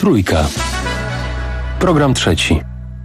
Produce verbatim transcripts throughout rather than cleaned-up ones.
Trójka. Program trzeci.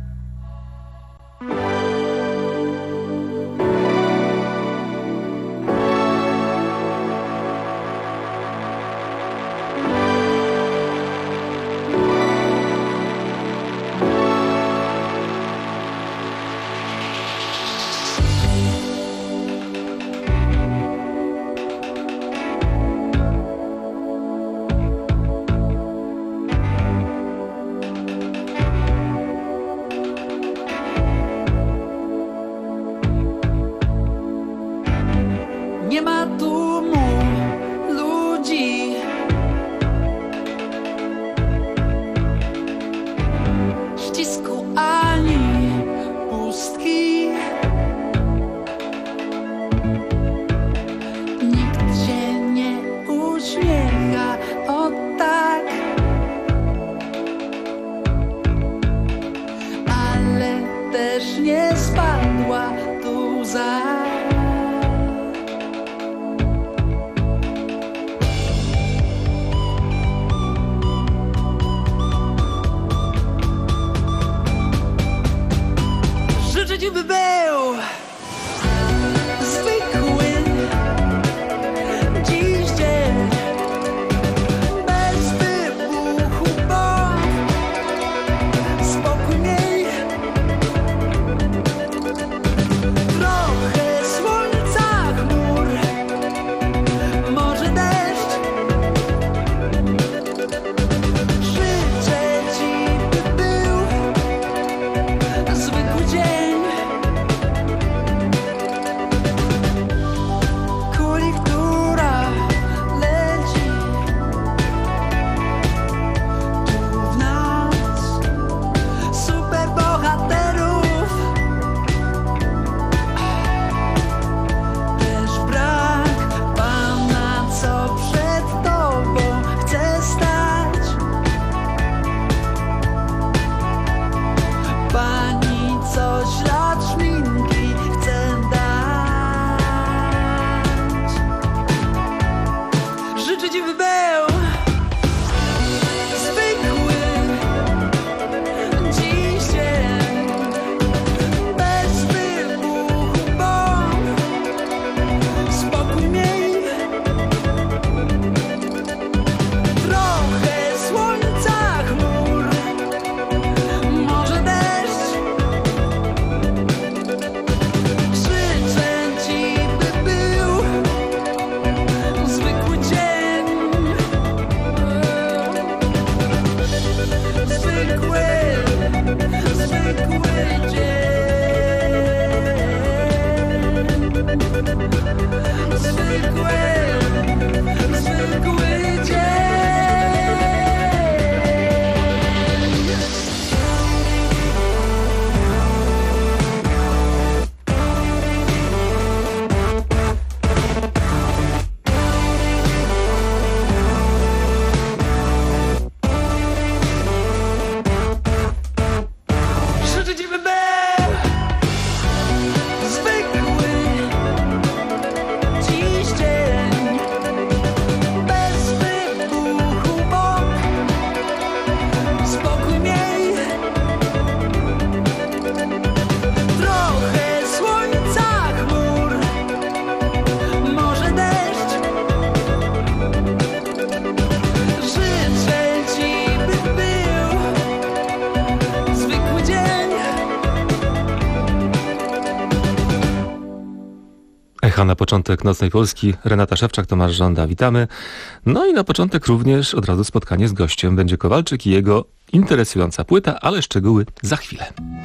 Na początek Nocnej Polski Renata Szewczak, Tomasz Żąda, witamy. No i na początek również od razu spotkanie z gościem. Będzie Kowalczyk i jego interesująca płyta, ale szczegóły za chwilę.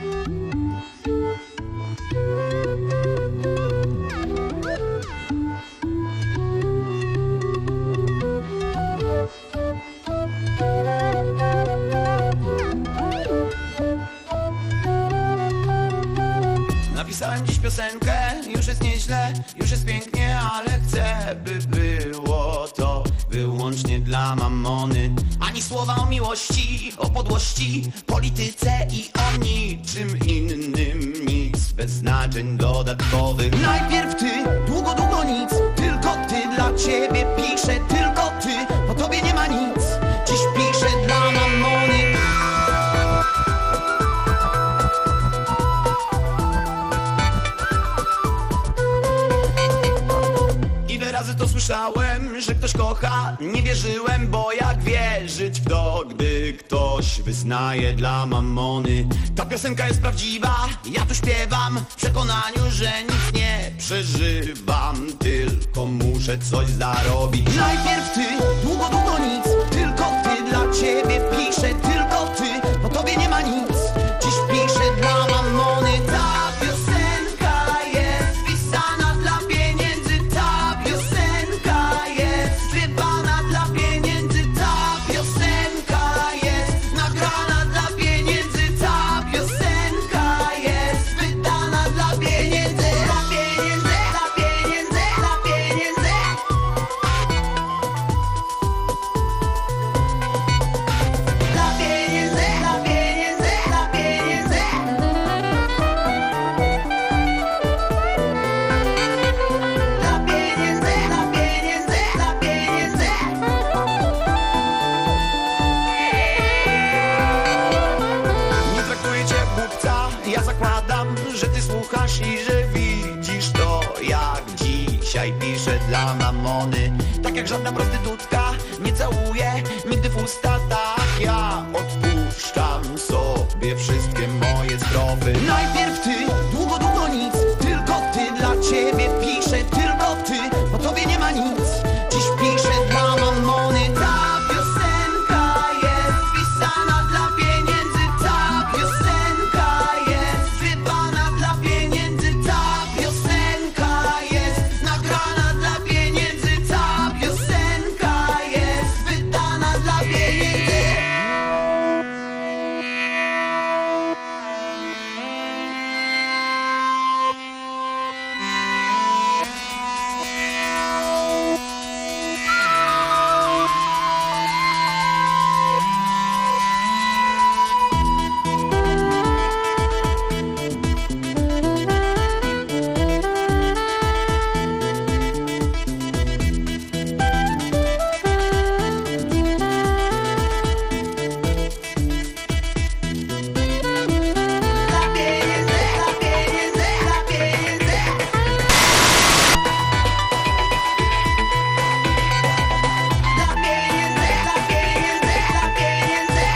Napisałem dziś piosenkę, już jest nieźle, już jest pięknie, ale chcę, by było to wyłącznie dla mamony. Ani słowa o miłości, o podłości, polityce i o niczym innym, nic bez znaczeń dodatkowych. Najpierw ty, długo, długo nic, tylko ty, dla ciebie piszę, tylko ty, po tobie nie ma nic. Dziś piszę dla mamony. słyszałem, że ktoś kocha, nie wierzyłem, bo jak wierzyć w to, gdy ktoś wyznaje dla mamony. Ta piosenka jest prawdziwa, ja tu śpiewam w przekonaniu, że nic nie przeżywam, tylko muszę coś zarobić. Najpierw ty, długo, długo nic, tylko ty, dla ciebie piszę, tylko ty, po tobie nie ma nic. Dziś piszę dla mamony, ta piosenka jest pisana dla pieniędzy, ta piosenka jest śpiewana dla pieniędzy, ta piosenka jest nagrana dla pieniędzy, ta piosenka jest wydana dla pieniędzy, dla pieniędzy, dla pieniędzy, dla pieniędzy. Dla pieniędzy, dla pieniędzy, dla pieniędzy. Dla pieniędzy, dla pieniędzy, dla pieniędzy. Nie traktuję cię głupca, ja zakładam, że ty słuchasz i że widzisz to, jak dzisiaj piszę dla mamony. Tak jak żadna prostytutka nie całuję nigdy w usta, tak ja odpuszczam sobie wszystkie moje strofy. Najpierw ty, długo, długo nic, tylko ty, dla ciebie piszę, tylko ty, po tobie nie ma nic. Dziś piszę dla mamony, ta piosenka jest pisana dla pieniędzy, ta piosenka jest śpiewana dla pieniędzy, ta piosenka jest nagrana dla pieniędzy, ta piosenka jest wydana dla pieniędzy. Dla pieniędzy, dla pieniędzy, dla pieniędzy. Dla pieniędzy, dla pieniędzy, dla pieniędzy.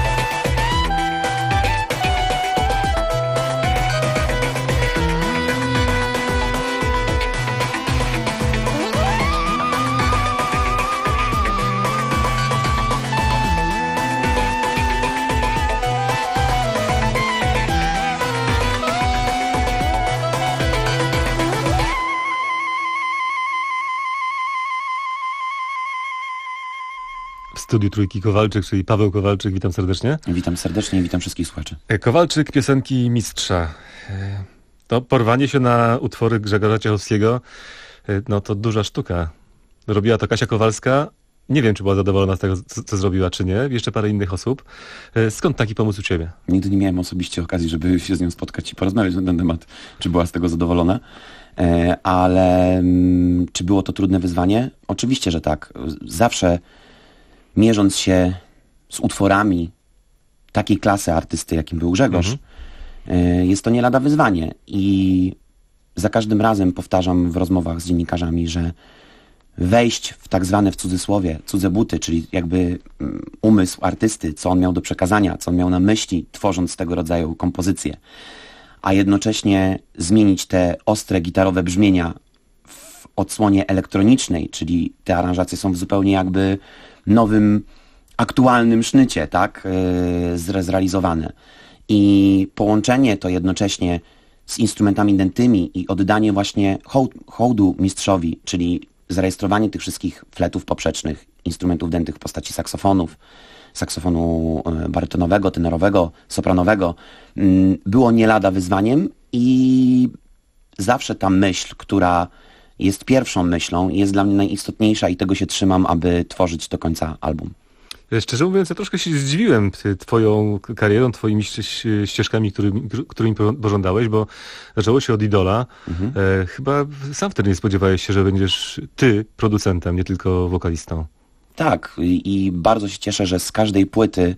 W studiu Trójki Kowalczyk, czyli Paweł Kowalczyk, witam serdecznie. Witam serdecznie i witam wszystkich słuchaczy. E, Kowalczyk, piosenki mistrza. E, To porwanie się na utwory Grzegorza Ciechowskiego, e, no to duża sztuka. Robiła to Kasia Kowalska. Nie wiem, czy była zadowolona z tego, co, co zrobiła, czy nie. Jeszcze parę innych osób. E, Skąd taki pomysł u ciebie? Nigdy nie miałem osobiście okazji, żeby się z nią spotkać i porozmawiać na ten temat, czy była z tego zadowolona. E, Ale mm, czy było to trudne wyzwanie? Oczywiście, że tak. Zawsze mierząc się z utworami takiej klasy artysty, jakim był Grzegorz, e, jest to nie lada wyzwanie. I za każdym razem powtarzam w rozmowach z dziennikarzami, że wejść w tak zwane, w cudzysłowie, cudze buty, czyli jakby mm, umysł artysty, co on miał do przekazania, co on miał na myśli, tworząc tego rodzaju kompozycje, a jednocześnie zmienić te ostre gitarowe brzmienia w odsłonie elektronicznej, czyli te aranżacje są w zupełnie jakby nowym, aktualnym sznycie, tak, yy, zrealizowane. I połączenie to jednocześnie z instrumentami dętymi i oddanie właśnie hołd, hołdu mistrzowi, czyli zarejestrowanie tych wszystkich fletów poprzecznych, instrumentów dętych w postaci saksofonów, saksofonu barytonowego, tenorowego, sopranowego, było nie lada wyzwaniem i zawsze ta myśl, która jest pierwszą myślą, jest dla mnie najistotniejsza i tego się trzymam, aby tworzyć do końca album. Szczerze mówiąc, ja troszkę się zdziwiłem twoją karierą, twoimi ścieżkami, którymi, którymi pożądałeś, bo zaczęło się od Idola. Mhm. E, chyba sam wtedy nie spodziewałeś się, że będziesz ty producentem, nie tylko wokalistą. Tak, i, i bardzo się cieszę, że z każdej płyty,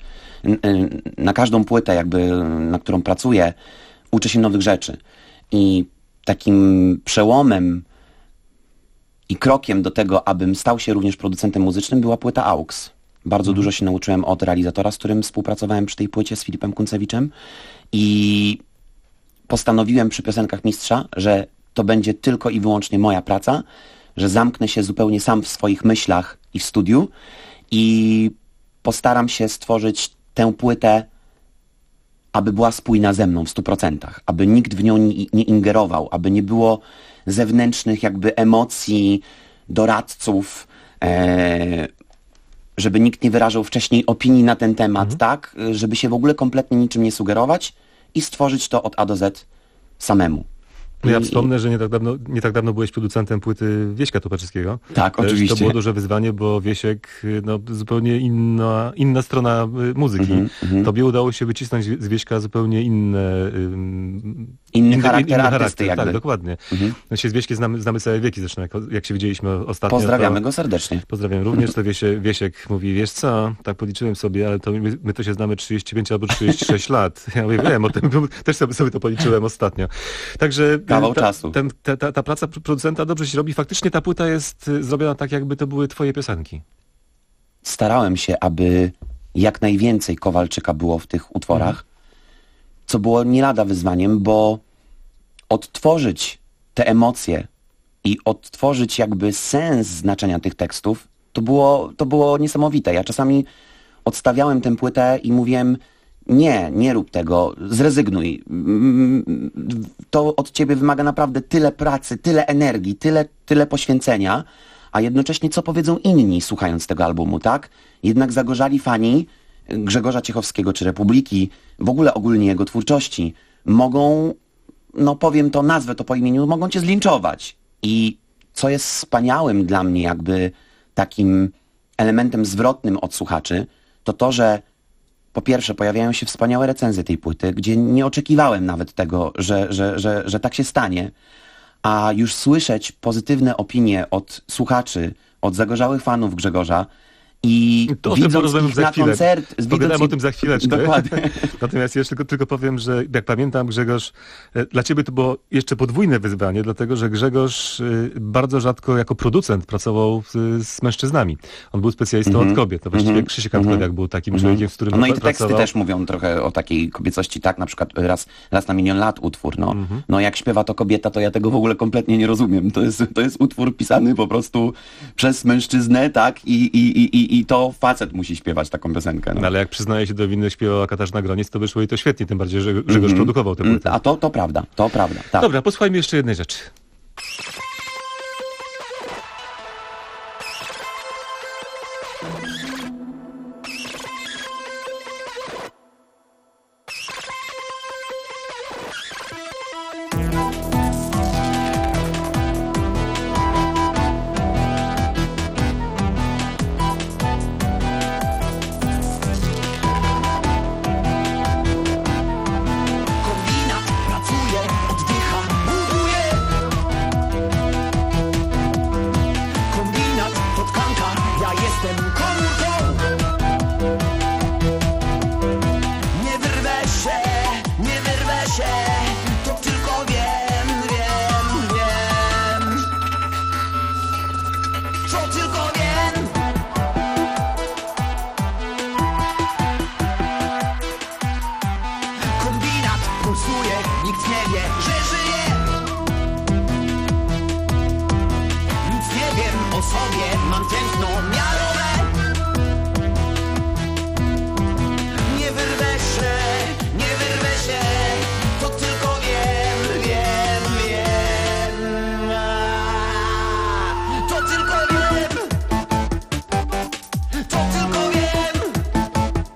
na każdą płytę jakby, na którą pracuję, uczę się nowych rzeczy. I takim przełomem i krokiem do tego, abym stał się również producentem muzycznym, była płyta Aux. Bardzo dużo się nauczyłem od realizatora, z którym współpracowałem przy tej płycie, z Filipem Kuncewiczem i postanowiłem przy piosenkach Mistrza, że to będzie tylko i wyłącznie moja praca, że zamknę się zupełnie sam w swoich myślach i w studiu i postaram się stworzyć tę płytę, aby była spójna ze mną w stu procentach, aby nikt w nią nie, nie ingerował, aby nie było zewnętrznych jakby emocji, doradców, e, żeby nikt nie wyrażał wcześniej opinii na ten temat, mhm. tak? Żeby się w ogóle kompletnie niczym nie sugerować i stworzyć to od A do Z samemu. No ja I, wspomnę, że nie tak, dawno, nie tak dawno byłeś producentem płyty Wieśka Topaczyskiego. Tak, Też oczywiście. To było duże wyzwanie, bo Wiesiek, no zupełnie inna, inna strona muzyki. Mm -hmm, Tobie udało się wycisnąć z Wieśka zupełnie inne... Um, inny, inny charakter inny artysty charakter, jakby. Tak, dokładnie. Mm -hmm. No się z Wieśkiem znamy, znamy całe wieki, zresztą jak, jak się widzieliśmy ostatnio. Pozdrawiamy to, go serdecznie. Pozdrawiam również. To Wiesie, Wiesiek mówi, wiesz co, tak policzyłem sobie, ale to my, my to się znamy trzydzieści pięć albo trzydzieści sześć lat. Ja mówię, wiem o tym, też sobie, sobie to policzyłem ostatnio. Także kawał ta, czasu. Ten, ta, ta, ta praca producenta dobrze się robi. Faktycznie ta płyta jest zrobiona tak, jakby to były twoje piosenki. Starałem się, aby jak najwięcej Kowalczyka było w tych utworach, mhm. co było nie lada wyzwaniem, bo odtworzyć te emocje i odtworzyć jakby sens znaczenia tych tekstów, to było, to było niesamowite. Ja czasami odstawiałem tę płytę i mówiłem, nie, nie rób tego, zrezygnuj. To od ciebie wymaga naprawdę tyle pracy, tyle energii, tyle, tyle poświęcenia, a jednocześnie co powiedzą inni słuchając tego albumu, tak? Jednak zagorzali fani Grzegorza Ciechowskiego czy Republiki, w ogóle ogólnie jego twórczości, mogą, no powiem to, nazwę to po imieniu, mogą cię zlinczować. I co jest wspaniałym dla mnie jakby takim elementem zwrotnym od słuchaczy, to to, że po pierwsze, pojawiają się wspaniałe recenzje tej płyty, gdzie nie oczekiwałem nawet tego, że, że, że, że tak się stanie, a już słyszeć pozytywne opinie od słuchaczy, od zagorzałych fanów Grzegorza i to widząc ich za na chwilę. koncert... Pogadamy o tym za chwileczkę. Dokładnie. Natomiast jeszcze tylko, tylko powiem, że jak pamiętam, Grzegorz, dla ciebie to było jeszcze podwójne wyzwanie, dlatego że Grzegorz bardzo rzadko jako producent pracował z mężczyznami. On był specjalistą mm -hmm. od kobiet. To właściwie mm -hmm. Krzysiek Antkowiak mm -hmm. był takim człowiekiem, z którym No i te pracował. teksty też mówią trochę o takiej kobiecości, tak? Na przykład raz, raz na milion lat utwór. No. Mm -hmm. no jak śpiewa to kobieta, to ja tego w ogóle kompletnie nie rozumiem. To jest, to jest utwór pisany po prostu przez mężczyznę, tak? I, i, i, i to facet musi śpiewać taką piosenkę. No. No, ale jak przyznaje się do winy, śpiewała Katarzyna Groniec, to wyszło i to świetnie, tym bardziej, że Grzegorz mm-hmm. produkował tę płytę. A to, to prawda, to prawda. Tak. Dobra, posłuchajmy jeszcze jednej rzeczy.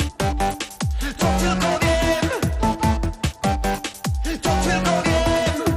To tylko wiem,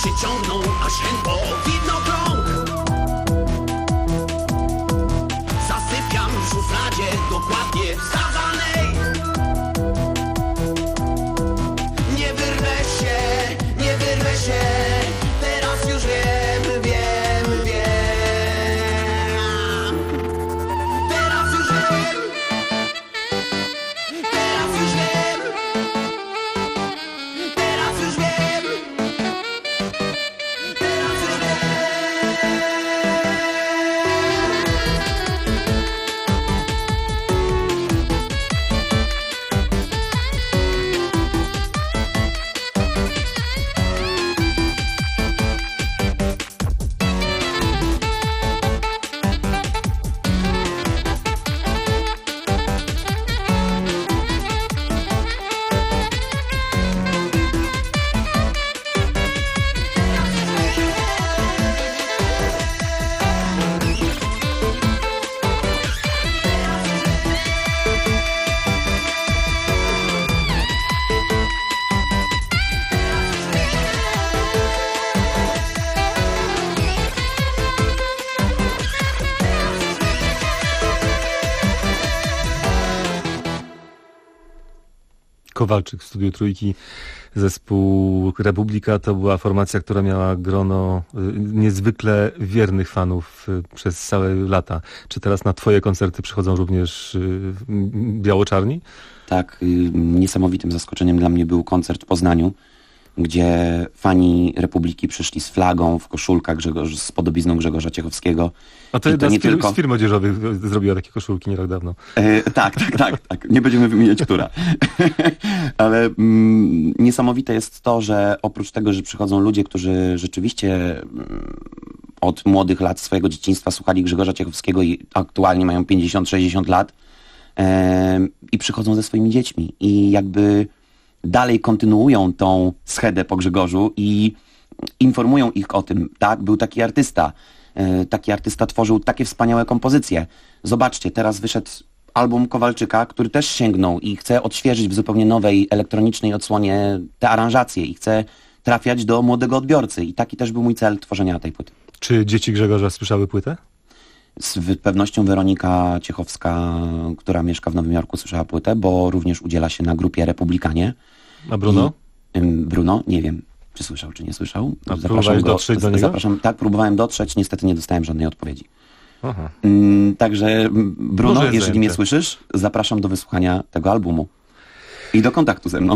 się ciągną, aż chęt po widnokrąg. Zasypiam w szufladzie dokładnie wskazanej. Nie wyrwę się, nie wyrwę się, teraz już wiem, wiem, wiem. Teraz już wiem, teraz już wiem, teraz już wiem, teraz już wiem. Kowalczyk w studiu Trójki, zespół Republika to była formacja, która miała grono y, niezwykle wiernych fanów y, przez całe lata. Czy teraz na twoje koncerty przychodzą również y, biało-czarni? Tak, y, niesamowitym zaskoczeniem dla mnie był koncert w Poznaniu, gdzie fani Republiki przyszli z flagą, w koszulkach Grzegorz, z podobizną Grzegorza Ciechowskiego. A to I jedna nie z, fir- tylko- z firm odzieżowych zrobiła takie koszulki nie tak dawno. E, tak, tak, tak, tak. Nie będziemy wymieniać, która. Ale mm, niesamowite jest to, że oprócz tego, że przychodzą ludzie, którzy rzeczywiście mm, od młodych lat swojego dzieciństwa słuchali Grzegorza Ciechowskiego i aktualnie mają pięćdziesiąt sześćdziesiąt lat e, i przychodzą ze swoimi dziećmi i jakby dalej kontynuują tą schedę po Grzegorzu i informują ich o tym. Tak, był taki artysta. E, taki artysta tworzył takie wspaniałe kompozycje. Zobaczcie, teraz wyszedł album Kowalczyka, który też sięgnął i chce odświeżyć w zupełnie nowej, elektronicznej odsłonie te aranżacje i chce trafiać do młodego odbiorcy. I taki też był mój cel tworzenia tej płyty. Czy dzieci Grzegorza słyszały płytę? Z pewnością Weronika Ciechowska, która mieszka w Nowym Jorku, słyszała płytę, bo również udziela się na grupie Republikanie. A Bruno? I, ym, Bruno, nie wiem, czy słyszał, czy nie słyszał. A próbowałeś dotrzeć do niego? Zapraszam, tak, próbowałem dotrzeć, niestety nie dostałem żadnej odpowiedzi. Aha. Ym, także ym, Bruno, Może jest jeżeli zajęte. mnie słyszysz, zapraszam do wysłuchania tego albumu. I do kontaktu ze mną.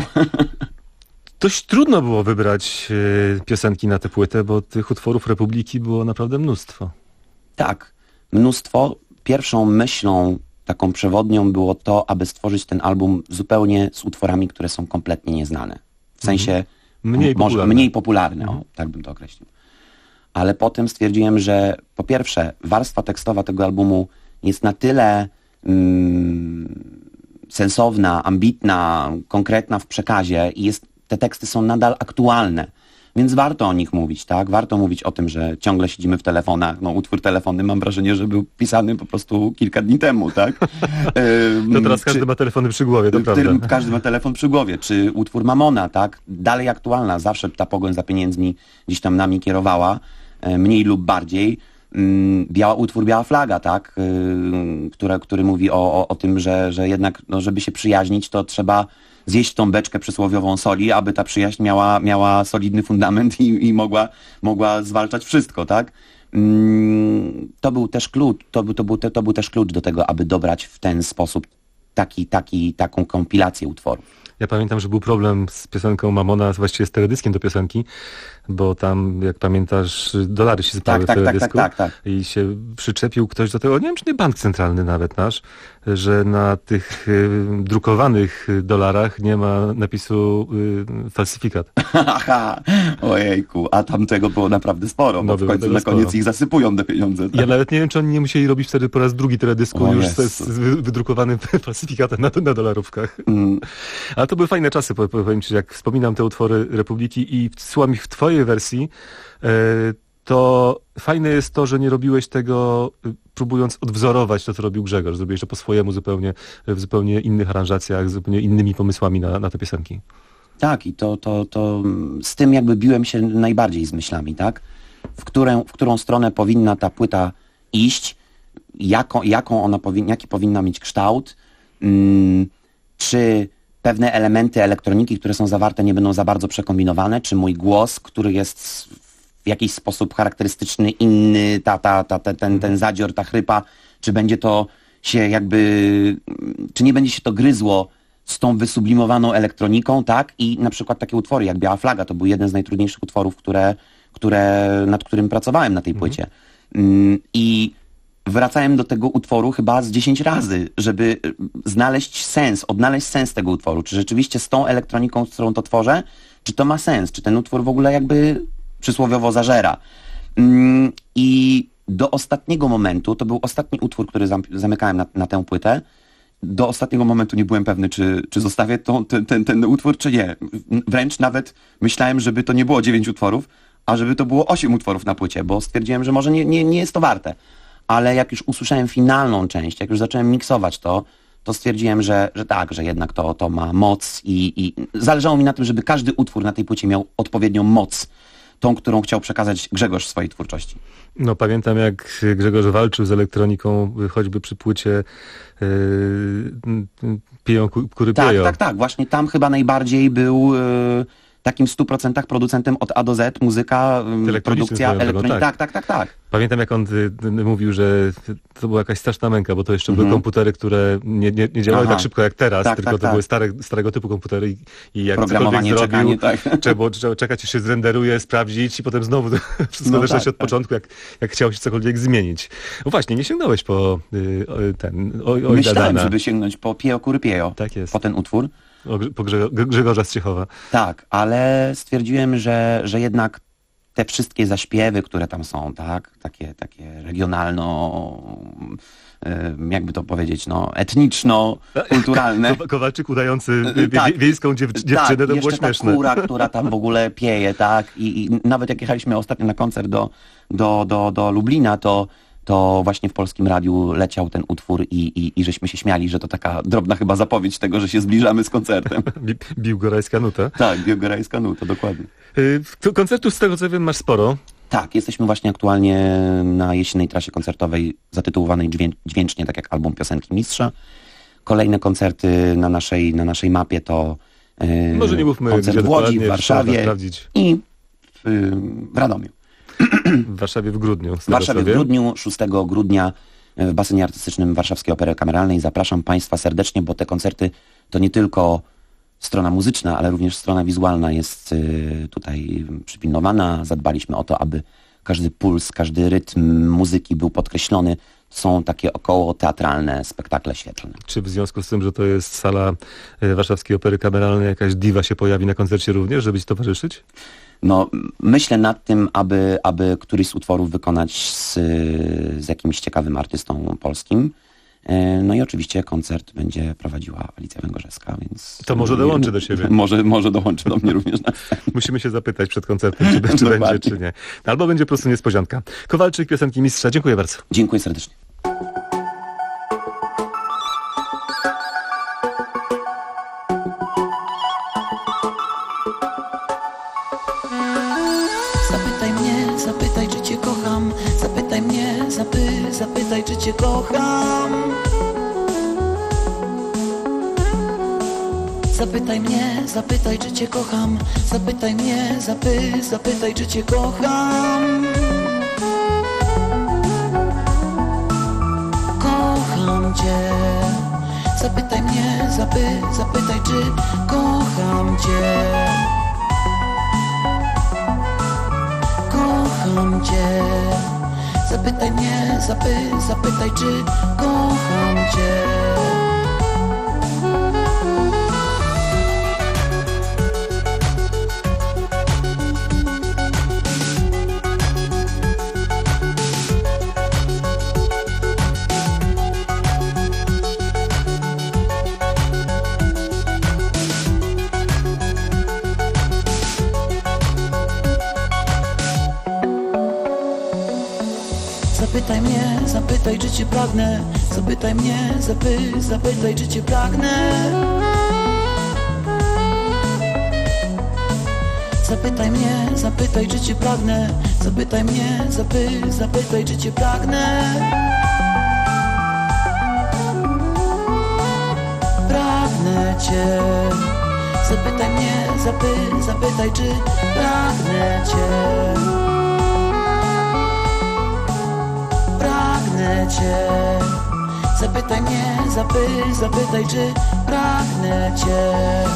Dość trudno było wybrać y, piosenki na tę płytę, bo tych utworów Republiki było naprawdę mnóstwo. Tak, mnóstwo. Pierwszą myślą, taką przewodnią było to, aby stworzyć ten album zupełnie z utworami, które są kompletnie nieznane. W sensie Mniej może popularne. mniej popularne, o, tak bym to określił. Ale potem stwierdziłem, że po pierwsze warstwa tekstowa tego albumu jest na tyle mm, sensowna, ambitna, konkretna w przekazie i jest, te teksty są nadal aktualne. Więc warto o nich mówić, tak? Warto mówić o tym, że ciągle siedzimy w telefonach. No utwór telefonny mam wrażenie, że był pisany po prostu kilka dni temu, tak? To teraz każdy Czy- ma telefony przy głowie, to w którym prawda. każdy ma telefon przy głowie. Czy utwór Mamona, tak? Dalej aktualna. Zawsze ta pogoń za pieniędzmi gdzieś tam nami kierowała. e, Mniej lub bardziej. Mm, Biała, utwór Biała Flaga, tak? y, Które, który mówi o, o, o tym, że, że jednak, no, żeby się przyjaźnić, to trzeba zjeść tą beczkę przysłowiową soli, aby ta przyjaźń miała, miała solidny fundament i, i mogła, mogła zwalczać wszystko, tak? Mm, To był też klucz, to był, to, był, to był też klucz do tego, aby dobrać w ten sposób taki, taki, taką kompilację utworów. Ja pamiętam, że był problem z piosenką Mamona, właściwie z teledyskiem do piosenki, bo tam, jak pamiętasz, dolary się Tak, spały tak, w tak, teledysku tak, tak, tak. i się przyczepił ktoś do tego, nie wiem, czy nie bank centralny nawet nasz, że na tych y, drukowanych y, dolarach nie ma napisu y, falsyfikat. Haha, ojejku, a tam tego było naprawdę sporo, bo No, w było końcu tego na koniec sporo. ich zasypują te pieniądze. Tak? Ja nawet nie wiem, czy oni nie musieli robić wtedy po raz drugi teledysku O już z, Jezu. z wy- wydrukowanym falsyfikatem na, na dolarówkach. Mm, Ale to były fajne czasy, po- powiem ci, jak wspominam te utwory Republiki i słucham ich w twojej wersji, e, to fajne jest to, że nie robiłeś tego y, próbując odwzorować to, co robił Grzegorz. Zrobiłeś to po swojemu zupełnie, w zupełnie innych aranżacjach, z zupełnie innymi pomysłami na, na te piosenki. tak, i to, to, to z tym jakby biłem się najbardziej z myślami, tak? W, którą, w którą stronę powinna ta płyta iść, jaką, jaką ona powinna, jaki powinna mieć kształt, mm, czy pewne elementy elektroniki, które są zawarte, nie będą za bardzo przekombinowane, czy mój głos, który jest w jakiś sposób charakterystyczny, inny, ta, ta, ta, ta, ten, ten zadzior, ta chrypa, czy będzie to się jakby, czy nie będzie się to gryzło z tą wysublimowaną elektroniką, tak? I na przykład takie utwory jak Biała Flaga, to był jeden z najtrudniejszych utworów, które, które, nad którym pracowałem na tej płycie. Mm, I wracałem do tego utworu chyba z dziesięć razy, żeby znaleźć sens, odnaleźć sens tego utworu. Czy rzeczywiście z tą elektroniką, z którą to tworzę, czy to ma sens? Czy ten utwór w ogóle jakby przysłowiowo zażera? Mm, I do ostatniego momentu, to był ostatni utwór, który zam, zamykałem na, na tę płytę, do ostatniego momentu nie byłem pewny, czy, czy zostawię to, ten, ten, ten utwór, czy nie. Wręcz nawet myślałem, żeby to nie było dziewięć utworów, a żeby to było osiem utworów na płycie, bo stwierdziłem, że może nie, nie, nie jest to warte. Ale jak już usłyszałem finalną część, jak już zacząłem miksować to, to stwierdziłem, że, że tak, że jednak to, to ma moc i, i zależało mi na tym, żeby każdy utwór na tej płycie miał odpowiednią moc, tą, którą chciał przekazać Grzegorz w swojej twórczości. No pamiętam, jak Grzegorz walczył z elektroniką, choćby przy płycie yy, Piją, Kury Tak, Pieją. tak, tak. Właśnie tam chyba najbardziej był yy, takim w stu procentach producentem od A do Z, muzyka, yy, produkcja, elektronika. Tak. tak, tak, tak, tak. Pamiętam, jak on y, y, mówił, że to była jakaś straszna męka, bo to jeszcze były komputery, które nie, nie, nie działały Aha. tak szybko jak teraz, tak, tylko tak, to tak. były stare, starego typu komputery i, i jak programowanie, zrobił, czekanie, tak. trzeba było trzeba czekać, aż się zrenderuje, sprawdzić i potem znowu wszystko no zacząć tak, od tak. początku, jak, jak chciało się cokolwiek zmienić. No właśnie, nie sięgnąłeś po y, ten Oj, oj Myślałem, Dana. żeby sięgnąć po Pijo Kury Piejo, tak jest. po ten utwór. O, po Grze, Grzegorza z Ciechowa. Tak, ale stwierdziłem, że, że jednak te wszystkie zaśpiewy, które tam są, tak, takie, takie regionalno, jakby to powiedzieć, no, etniczno-kulturalne. Kowalczyk udający wie, tak, wiejską dziew, dziewczynę, tak, to było jeszcze śmieszne. Ta kura, która tam w ogóle pieje, tak, i, i nawet jak jechaliśmy ostatnio na koncert do, do, do, do Lublina, to to właśnie w Polskim Radiu leciał ten utwór i, i, i żeśmy się śmiali, że to taka drobna chyba zapowiedź tego, że się zbliżamy z koncertem. Biłgorajska nuta. Tak, Biłgorajska nuta, dokładnie. Yy, koncertów z tego co wiem masz sporo. Tak, jesteśmy właśnie aktualnie na jesiennej trasie koncertowej zatytułowanej dźwię dźwięcznie, tak jak album Piosenki Mistrza. Kolejne koncerty na naszej, na naszej mapie to yy, Może nie mówmy, koncert w Łodzi, w Warszawie i w, yy, w Radomiu. W Warszawie w grudniu. W Warszawie w grudniu, szóstego grudnia w basenie artystycznym Warszawskiej Opery Kameralnej. Zapraszam Państwa serdecznie, bo te koncerty to nie tylko strona muzyczna, ale również strona wizualna jest tutaj przypilnowana. Zadbaliśmy o to, aby każdy puls, każdy rytm muzyki był podkreślony. Są takie około teatralne spektakle świetlne. Czy w związku z tym, że to jest sala Warszawskiej Opery Kameralnej, jakaś diwa się pojawi na koncercie również, żeby ci towarzyszyć? No, myślę nad tym, aby, aby któryś z utworów wykonać z, z jakimś ciekawym artystą polskim. No i oczywiście koncert będzie prowadziła Alicja Węgorzewska, więc... To może dołączy do siebie. Może, może dołączy do mnie również na scenie. Musimy się zapytać przed koncertem, czy, czy będzie, czy nie. Albo będzie po prostu niespodzianka. Kowalczyk, Piosenki Mistrza. Dziękuję bardzo. Dziękuję serdecznie. Zapytaj, czy cię kocham. Zapytaj mnie, zapytaj, czy cię kocham. Zapytaj mnie, zapy, zapytaj, czy cię kocham. Kocham cię. Zapytaj mnie, zapy, zapytaj, czy kocham cię. Kocham cię. Zapytaj mnie, zapy, zapytaj, czy kocham cię. Zapytaj mnie, zapytaj, czy cię pragnę. Zapytaj mnie, zapy, zapytaj, czy cię pragnę. Zapytaj mnie, zapytaj, czy cię pragnę. Zapytaj mnie, zapy, zapytaj, czy cię pragnę. Pragnę cię. Zapytaj mnie, zapy, zapytaj, czy pragnę cię. Pragnę cię. Zapytaj mnie, zapy, zapytaj, czy pragnę cię.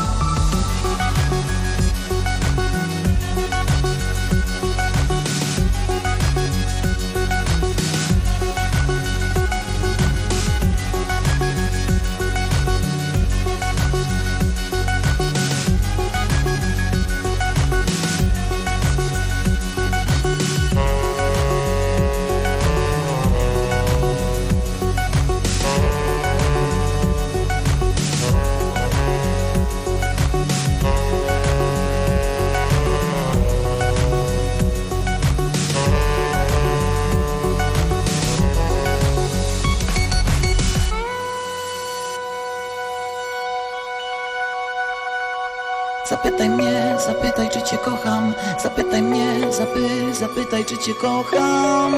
Zapytaj mnie, zapytaj, czy cię kocham. Zapytaj mnie, zapy, zapytaj, czy cię kocham.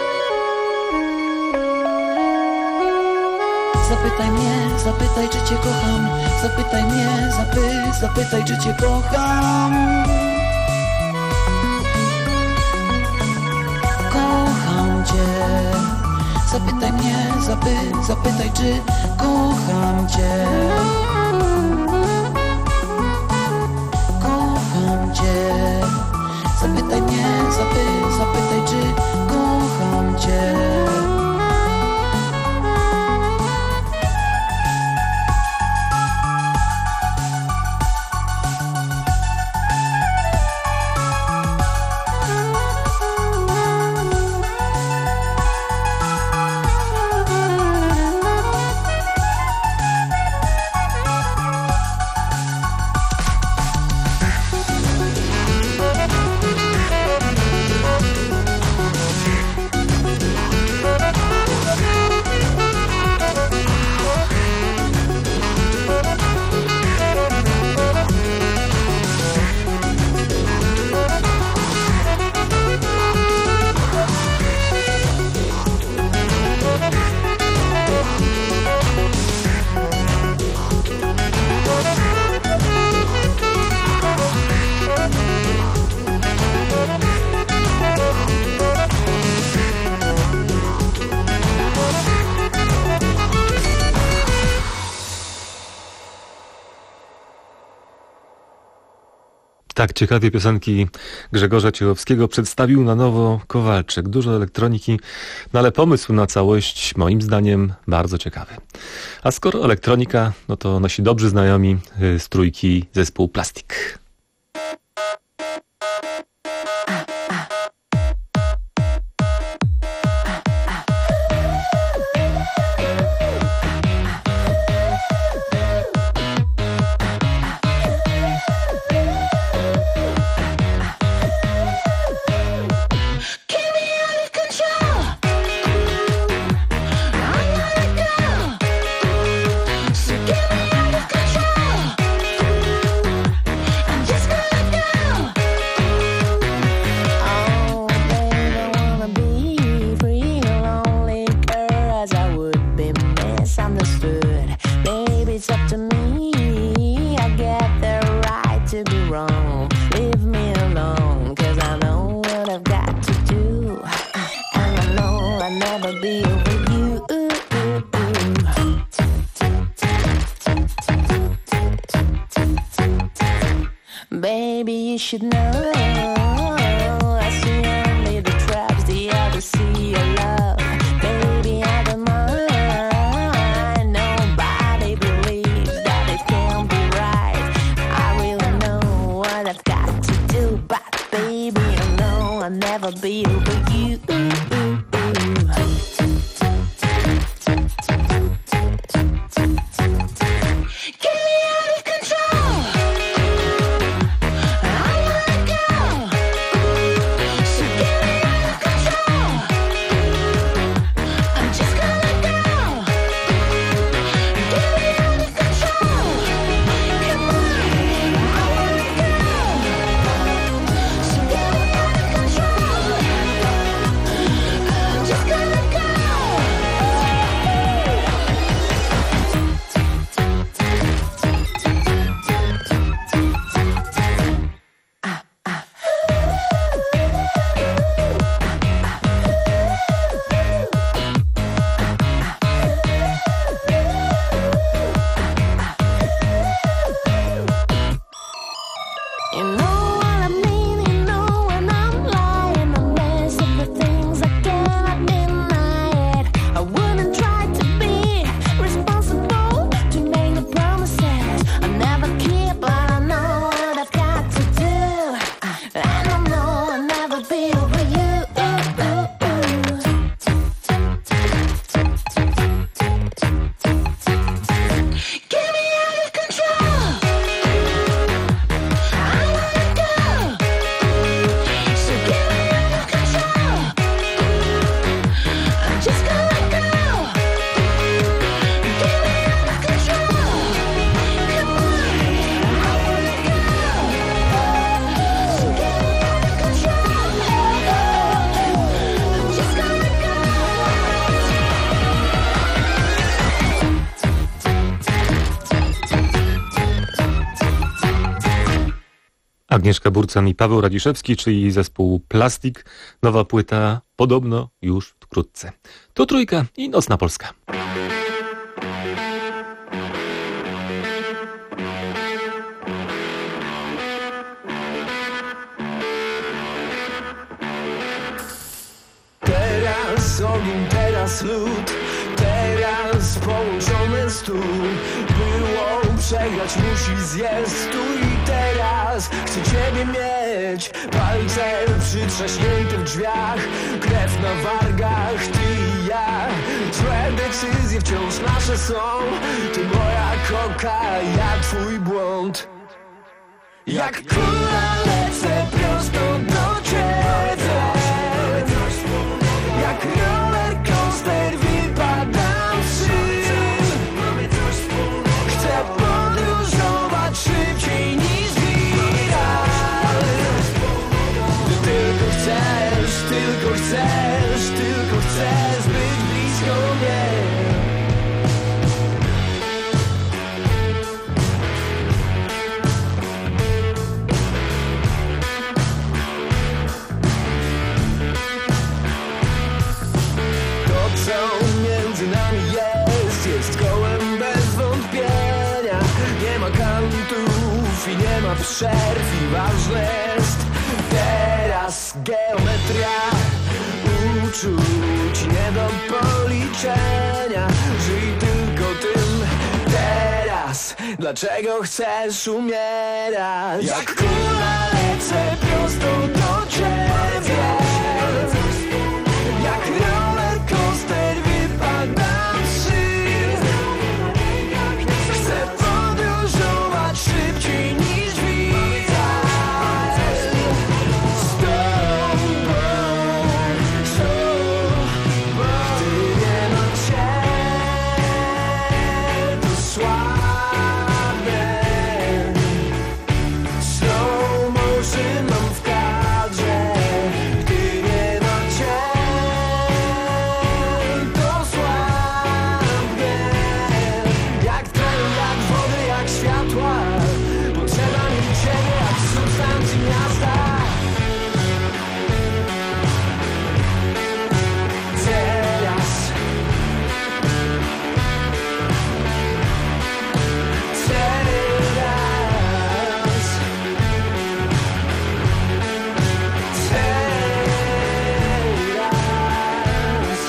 Zapytaj mnie, zapytaj, czy cię kocham. Zapytaj mnie, zapy, zapytaj, czy cię kocham. Kocham cię. Zapytaj mnie, zapy, zapytaj, czy kocham cię. Kocham cię. Zapytaj mnie, zapy, zapytaj, czy kocham cię. Tak ciekawie piosenki Grzegorza Ciechowskiego przedstawił na nowo Kowalczyk. Dużo elektroniki, no ale pomysł na całość moim zdaniem bardzo ciekawy. A skoro elektronika, no to nasi dobrzy znajomi z trójki zespół Plastik. Baby, you should know I see only the traps, the other see your love. Baby, I don't mind. Nobody believes that it can be right. I really know what I've got to do, but baby, you know I'll never be over you. You know what I mean, you know when I'm lying. I mess up the things I cannot deny it. I wouldn't try to be responsible to make the promises I never keep, but I know what I've got to do. And I know I'll never be over you. Get me out of control. I wanna go. So get me out of control. I'm just gonna go. Get me out of control. Come on, I wanna go. So get me out of control. I'm just gonna go. Agnieszka Burcan i Paweł Radziszewski, czyli zespół Plastik. Nowa płyta podobno już wkrótce. To Trójka i Nocna Polska. Teraz ogień, teraz lód, teraz połączone stół. Było przegrać, musi zjeść tu i teraz. Chcę ciebie mieć, palce przytrzaśnięte w drzwiach, krew na wargach, ty i ja. Złe decyzje wciąż nasze są, to moja koka, ja twój błąd. Jak kula lecę prosto do ciebie, jak roller coaster wypadam z szyb. Chcę podróżować szybciej niż wiral. Ty tylko chcesz, tylko chcesz, tylko chcesz być blisko mnie. Między nami jest, jest kołem bez wątpienia. Nie ma kantów i nie ma przerw i ważne jest teraz geometria uczuć nie do policzenia. Żyj tylko tym teraz. Dlaczego chcesz umierać? Jak kula lecę prosto do ciebie, jak roller coaster wypadam z szyb. Chcę podróżować szybciej niż wiral. Z tobą, z tobą. Gdy nie ma cię, to słabe. Slow motion mam w kadrze. Gdy nie ma cię, to słabnie. Jak tlen, jak wody, jak światła. Potrzeba mi ciebie jak substancji miasta. Teraz, teraz,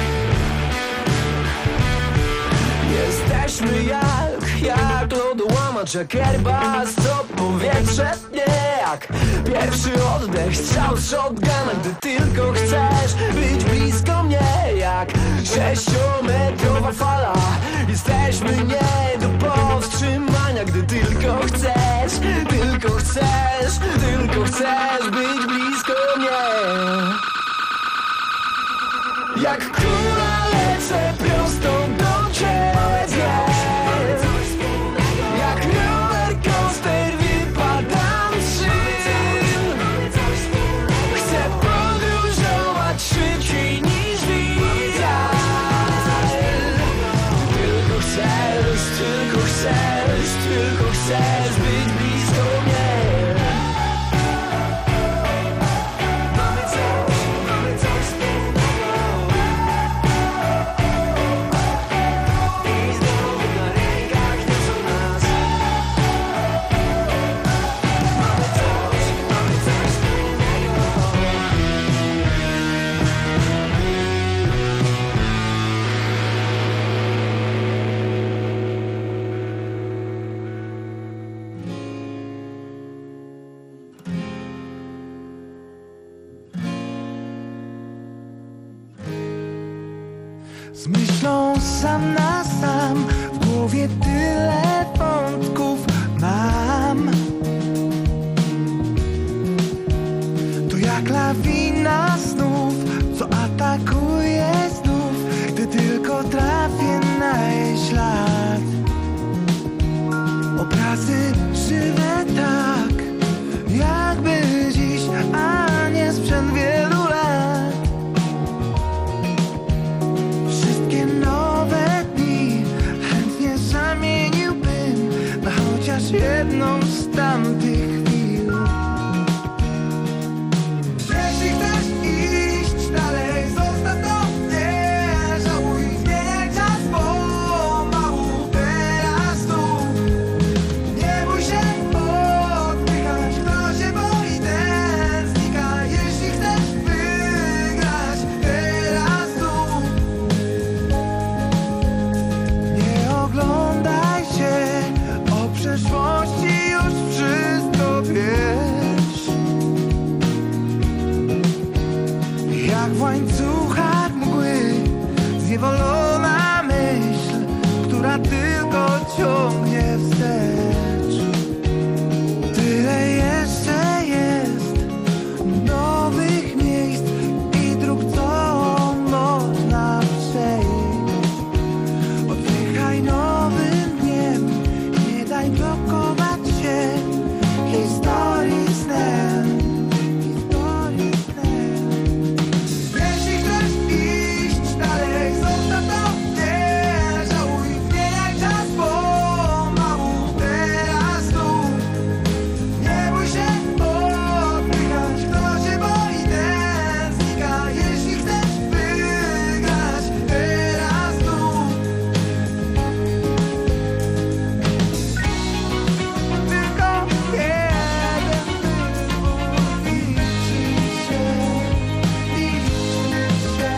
teraz. Jesteśmy jak, jak lodołamacz, jak Airbus, co powietrze tnie. Jak pierwszy oddech, strzał z shotguna, gdy tylko chcesz być blisko mnie. Jak sześciometrowa fala, jesteśmy nie do powstrzymania. Gdy tylko chcesz, tylko chcesz, tylko chcesz być blisko mnie. Jak kula lecę prosto do ciebie, jak roller coaster wypadam z szyb. Chcę podróżować szybciej niż wiral. Tylko chcesz, tylko chcesz, tylko chcesz być blisko mnie. Z myślą sam na sam, w głowie tyle wątków mam. To jak lawina snów, co atakuje znów, gdy tylko trafię na jej ślad. Obrazy żywe tak, jakby dziś, a nie sprzed wielu lat. Wszystkie nowe dni chętnie zamieniłbym na chociaż jedną z tamtych chwil. Jeśli chcesz iść dalej, zostaw to, nie żałuj, zmieniaj czas pomału, teraz tu. Nie bój się odpychać, kto się boi, ten znika. Jeśli chcesz wygrać, teraz tu. Nie oglądaj się, o przeszłości już wszystko wiesz. Jak w łańcuchach mgły zniewolona myśl, która tylko ciągnie wstecz. Tyle jeszcze jest nowych miejsc i dróg, co można przejść. Oddychaj nowym dniem, nie daj blokować się historii snem. Historii snem. Jeśli chcesz iść dalej, zostaw to, nie żałuj, zmieniaj czas pomału, teraz tu. Nie bój się odpychać, kto się boi, ten znika. Jeśli chcesz wygrać, teraz tu. Tylko jeden wybór liczy się, liczy się.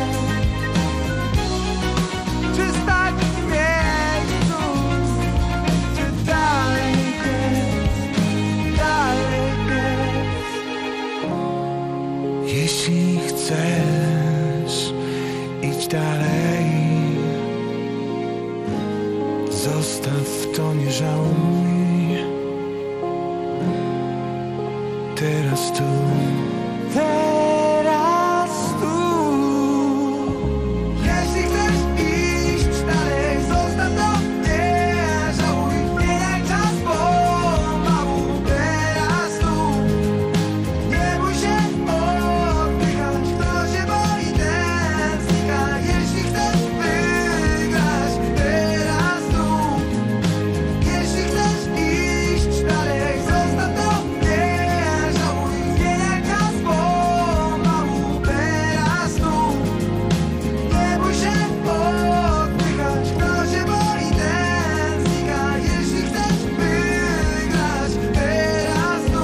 Czy stać w miejscu, czy dalej biec, dalej biec. Jeśli chcesz, idź dalej. Zostaw to, nie żałuj. Teraz tu. Teraz tu. Jeśli chcesz iść dalej, zostaw to, nie żałuj. Zmieniaj czas pomału, teraz tu. Nie bój się odpychać, kto się boi, ten znika. Jeśli chcesz wygrać, teraz tu. Jeśli chcesz iść dalej, zostaw to, nie żałuj. Zmieniaj czas pomału, teraz tu. Nie bój się odpychać, kto się boi, ten znika. Jeśli chcesz wygrać, teraz tu.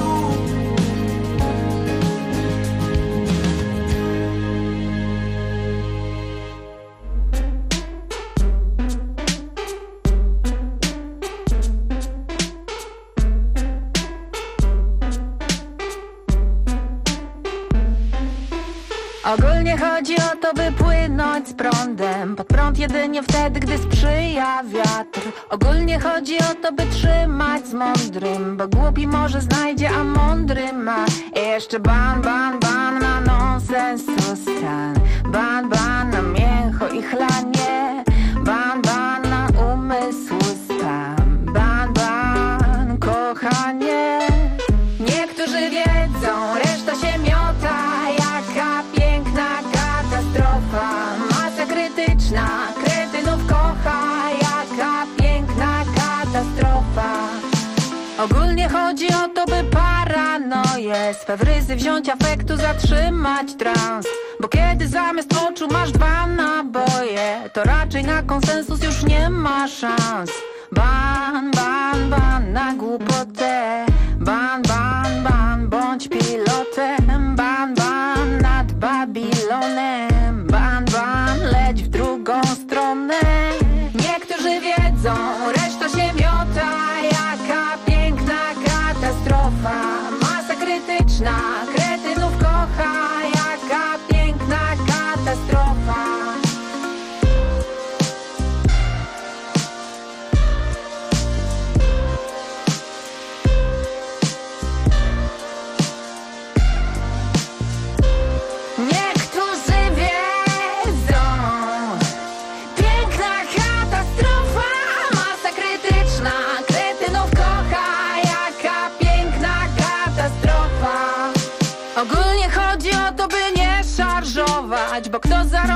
Ogólnie chodzi o to, by płynąć z prądem. Pod prąd jedynie wtedy, gdy sprzyja wiatr. Ogólnie chodzi o to, by trzymać z mądrym, bo głupi może znajdzie, a mądry ma. I jeszcze ban, ban, ban na nonsensu stan. Ban, ban na mięcho i chlanie. Ban, ban na umysł spam. Ban, ban, kochanie. Niektórzy wiedzą, reszta się miota. Jaka piękna katastrofa, masa krytyczna, kretynów kocha. Jaka piękna katastrofa. Ogólnie chodzi o to, by paranoję, swe wryzy wziąć afektu, zatrzymać trans. Bo kiedy zamiast oczu masz dwa naboje, to raczej na konsensus już nie ma szans. Ban, ban, ban na głupotę. Ban, ban, ban, bądź pilotem. Ban, ban nad Babilonem. Ban, ban, leć w drugą stronę. Niektórzy wiedzą, reszta się miota. Jaka piękna katastrofa, masa krytyczna, kretynów kocha. Jaka piękna katastrofa.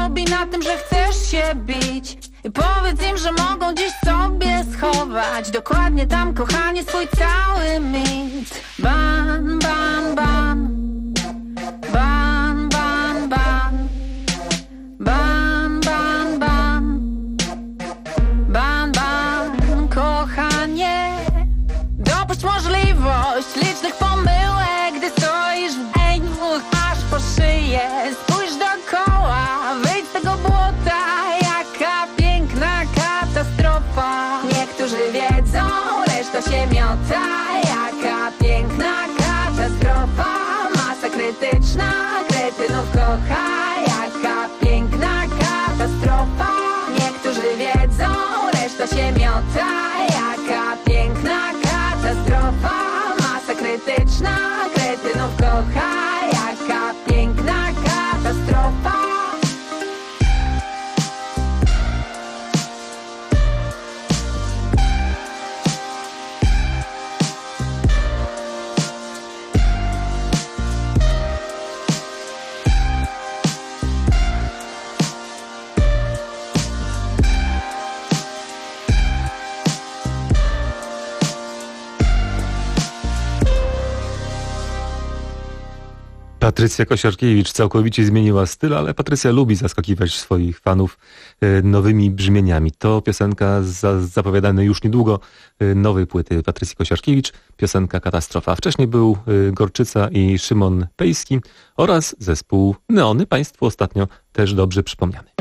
zarobi na tym, że chcesz się bić. I powiedz im, że mogą dziś sobie schować dokładnie tam, kochanie, swój cały mit. Ban, ban, ban. Ban, ban, ban. Ban, ban, ban. Ban, ban, kochanie. Dopuść możliwość licznych pomyłek, gdy stoisz w dwóch aż po szyję. Spójrz dookoła, wyjdź z tego błota. Jaka piękna katastrofa. Niektórzy wiedzą, reszta się miota. Jaka piękna katastrofa. Masa krytyczna, kretynów kocha. Jaka piękna katastrofa. Niektórzy wiedzą, reszta się miota. Jaka piękna katastrofa. Masa krytyczna, kretynów kocha. Jaka piękna katastrofa. Patrycja Kosiarkiewicz całkowicie zmieniła styl, ale Patrycja lubi zaskakiwać swoich fanów e, nowymi brzmieniami. To piosenka za, zapowiadana już niedługo e, nowej płyty Patrycji Kosiarkiewicz, piosenka Katastrofa. Wcześniej był e, Gorczyca i Szymon Pejski oraz zespół Neony, Państwu ostatnio też dobrze przypomniany.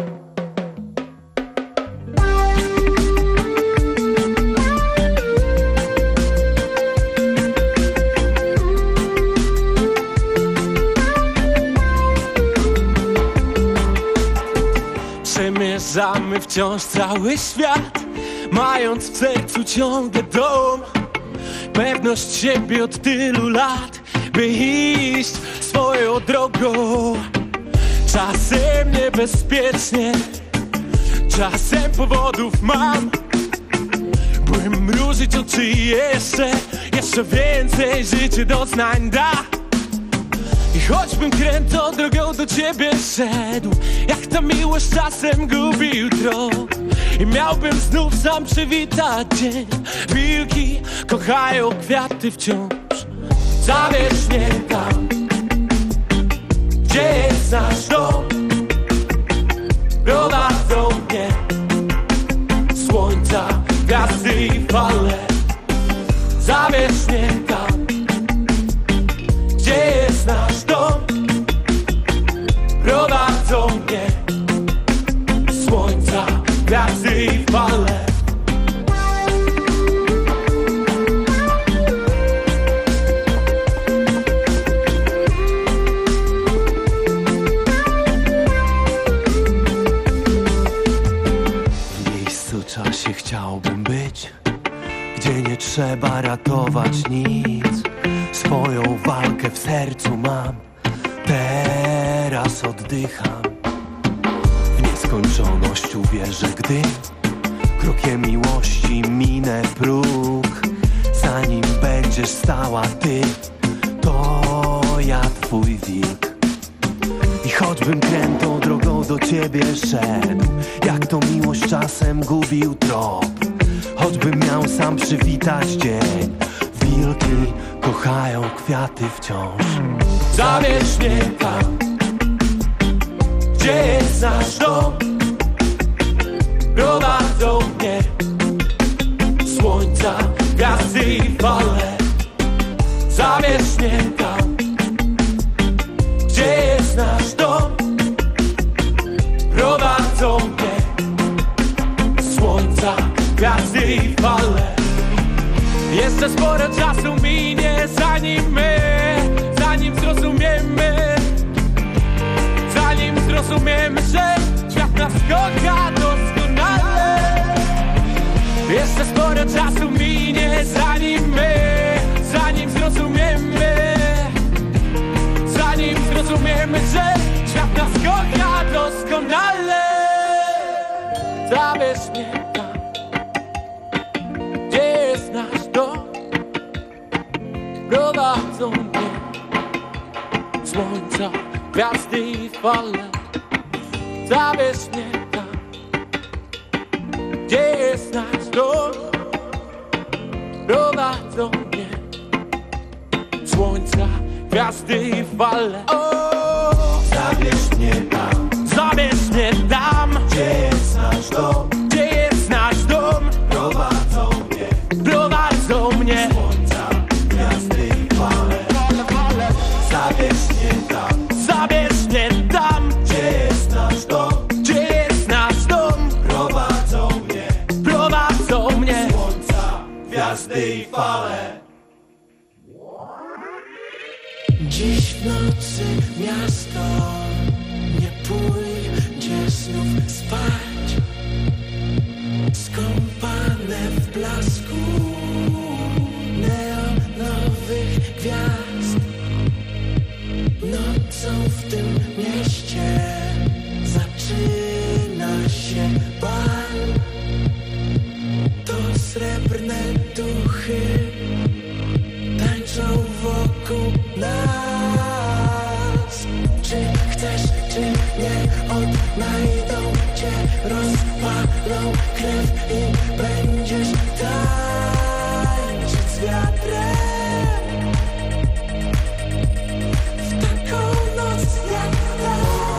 Przemierzamy wciąż cały świat, mając w sercu ciągle dom. Pewność siebie od tylu lat, by iść swoją drogą. Czasem niebezpiecznie, czasem powodów mam, by mrużyć oczy i jeszcze, jeszcze więcej życie doznań da. I choćbym krętą drogą do ciebie szedł, jak ta miłość czasem gubi jutro, i miałbym znów sam przywitać dzień. Wilki kochają kwiaty wciąż. Zabierz mnie tam, gdzie jest nasz dom. Prowadzą mnie słońca, gwiazdy i fale. Zabierz mnie tam, gdzie jest nasz dom. Prowadzą mnie słońca, gwiazdy i fale. W miejscu, czasie chciałbym być, gdzie nie trzeba ratować nic. Swoją walkę w sercu mam, teraz oddycham. W nieskończoność uwierzę, gdy krokiem miłości minę próg. Zanim będziesz stała ty, to ja twój wilk. I choćbym krętą drogą do ciebie szedł, jak to miłość czasem gubił trop, choćbym miał sam przywitać dzień. Wilki kochają kwiaty wciąż. Zabierz mnie tam, gdzie jest nasz dom. Prowadzą mnie słońca, gwiazdy i fale. Zabierz mnie tam, gdzie jest nasz dom. Prowadzą mnie słońca, gwiazdy i fale. Jeszcze sporo czasu minie, zanim my, zanim zrozumiemy, zanim zrozumiemy, że świat nas kocha doskonale. Jeszcze sporo czasu minie, zanim my, zanim zrozumiemy, zanim zrozumiemy, że świat nas kocha doskonale. Zabierz mnie tam, gdzie jest nasz dom. Prowadzą mnie słońca, gwiazdy i fale. Zabierz mnie tam, gdzie jest nasz dom. Prowadzą mnie słońca, gwiazdy i fale. O, zabierz mnie tam, zabierz mnie tam, gdzie jest nasz dom, gdzie jest nasz dom. Prowadzą mnie, prowadzą mnie słońca, gwiazdy i fale. Zabierz mnie tam, zabierz mnie tam, gdzie jest nasz dom, gdzie jest nasz dom. Prowadzą mnie, prowadzą mnie słońca, gwiazdy i fale. Dziś w nocy miasto nie pójdzie znów spać, skąpane w blasku neonowych gwiazd. Nocą w tym mieście zaczyna się bal. To srebrne duchy tańczą wokół nas. Czy chcesz, czy nie, odnajdą cię, rozpalą krew i będziesz tańczyć z wiatrem. W taką noc jak ta.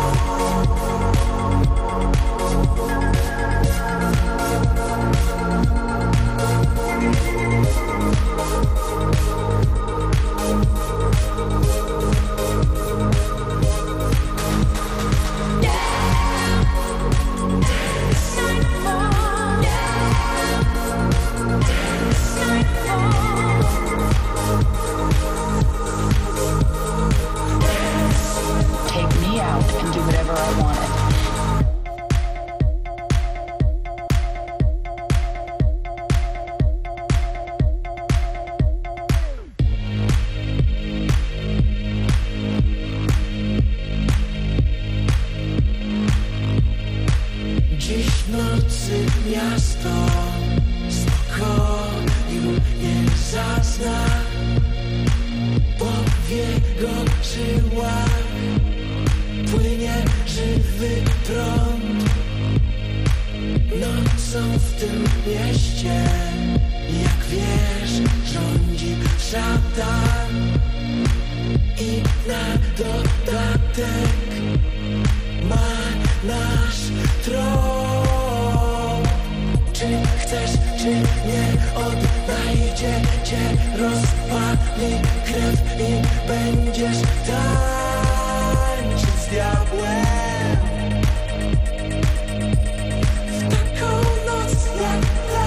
Take me out and do whatever I wanted. Dziś w nocy miasto spokoju nie zazna, bo w jego żyłach płynie żywy prąd. Nocą w tym mieście, jak wiesz, rządzi szatan i na dodatek ma nasz tron. Czy chcesz, czy nie, odnajdzie cię, rozpali krew i będziesz tańczyć z diabłem. W taką noc jak ta.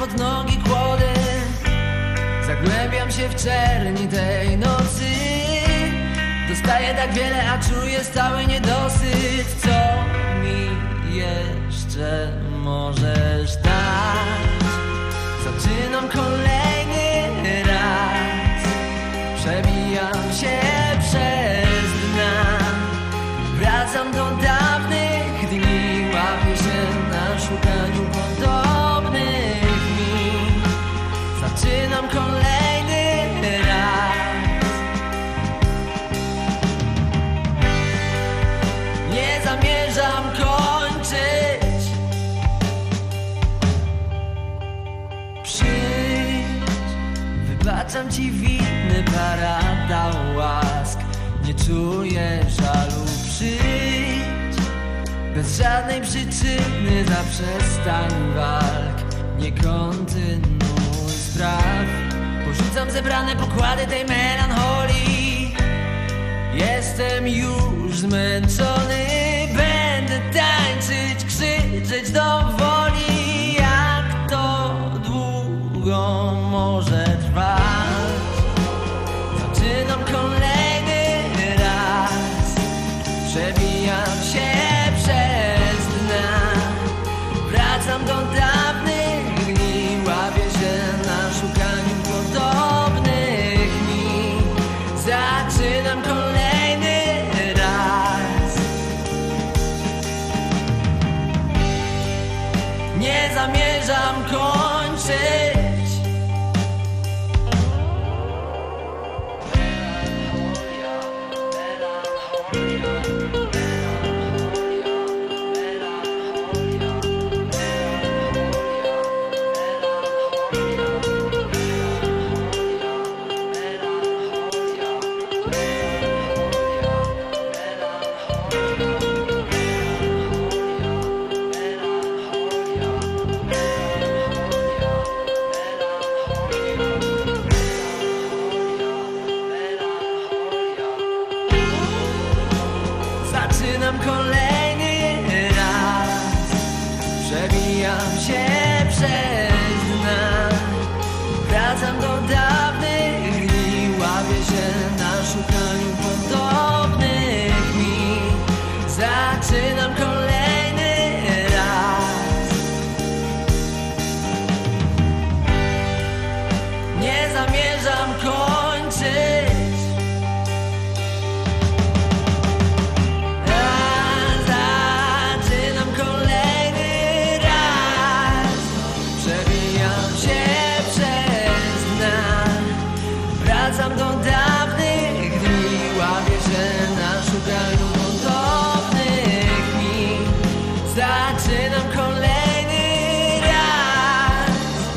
pod nogi kłodę. Zagłębiam się w czerni tej nocy. Dostaję tak wiele, a czuję stały niedosyt. Co mi jeszcze możesz dać? Zaczynam kolejny raz. Przebijam się przez dna. Wracam do dawnych dni. Łapię się na szukaniu podobnych mi. Zaczynam kolejny raz. Nie zamierzam kończyć. Przyjdź, wybaczam ci winny parada łask. Nie czuję żalu, przyjdź. Bez żadnej przyczyny zaprzestań walk. Nie kontynuuj spraw. Porzucam zebrane pokłady tej melancholii. Jestem już zmęczony. Będę tańczyć, krzyczeć do woli. Jak to długo może trwać? Zaczynam kolejny raz. Przebijam się przez dna. Wracam do dawnych dni. Łapię się na szukaniu podobnych mi. Zaczynam kolejny raz. Nie zamierzam kończyć. Zaczynam kolejny raz. Przebijam się przez dna. Wracam do dawnych dni. Łapię się na szukaniu podobnych mi. Zaczynam kolejny raz. Nie zamierzam kończyć. Wracam do dawnych dni. Łapię się na szukaniu podobnych mi. Zaczynam kolejny raz.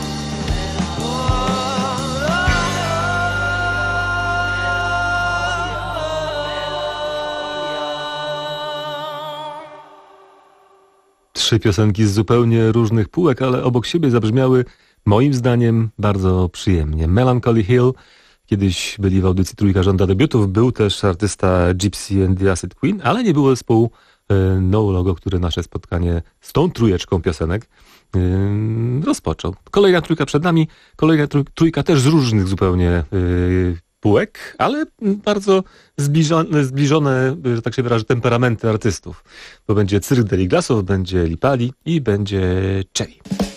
Trzy piosenki z zupełnie różnych półek, ale obok siebie zabrzmiały moim zdaniem bardzo przyjemnie. Melancholy Hill. Kiedyś byli w audycji Trójka żąda debiutów. Był też artysta Gypsy and the Acid Queen, ale nie było zespołu e, No Logo, który nasze spotkanie z tą trójeczką piosenek e, rozpoczął. Kolejna trójka przed nami. Kolejna trójka też z różnych zupełnie e, półek, ale bardzo zbliżone, zbliżone, że tak się wyrażę, temperamenty artystów. Bo będzie Cyrk Deliglasów, będzie Lipali i będzie Cherry.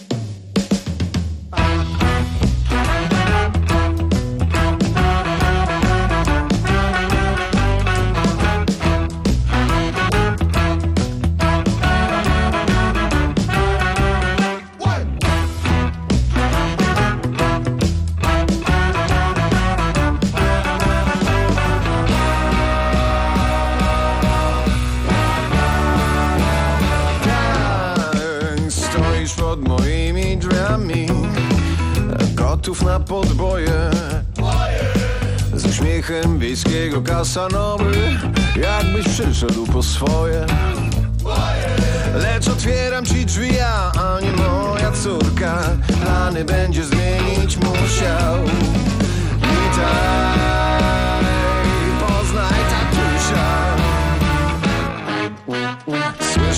Na podboje z uśmiechem wiejskiego Casanowy, jakbyś przyszedł po swoje. Lecz otwieram ci drzwi ja, a nie moja córka. Plany będzie zmienić musiał. Witaj, poznaj tatusia. Słyszę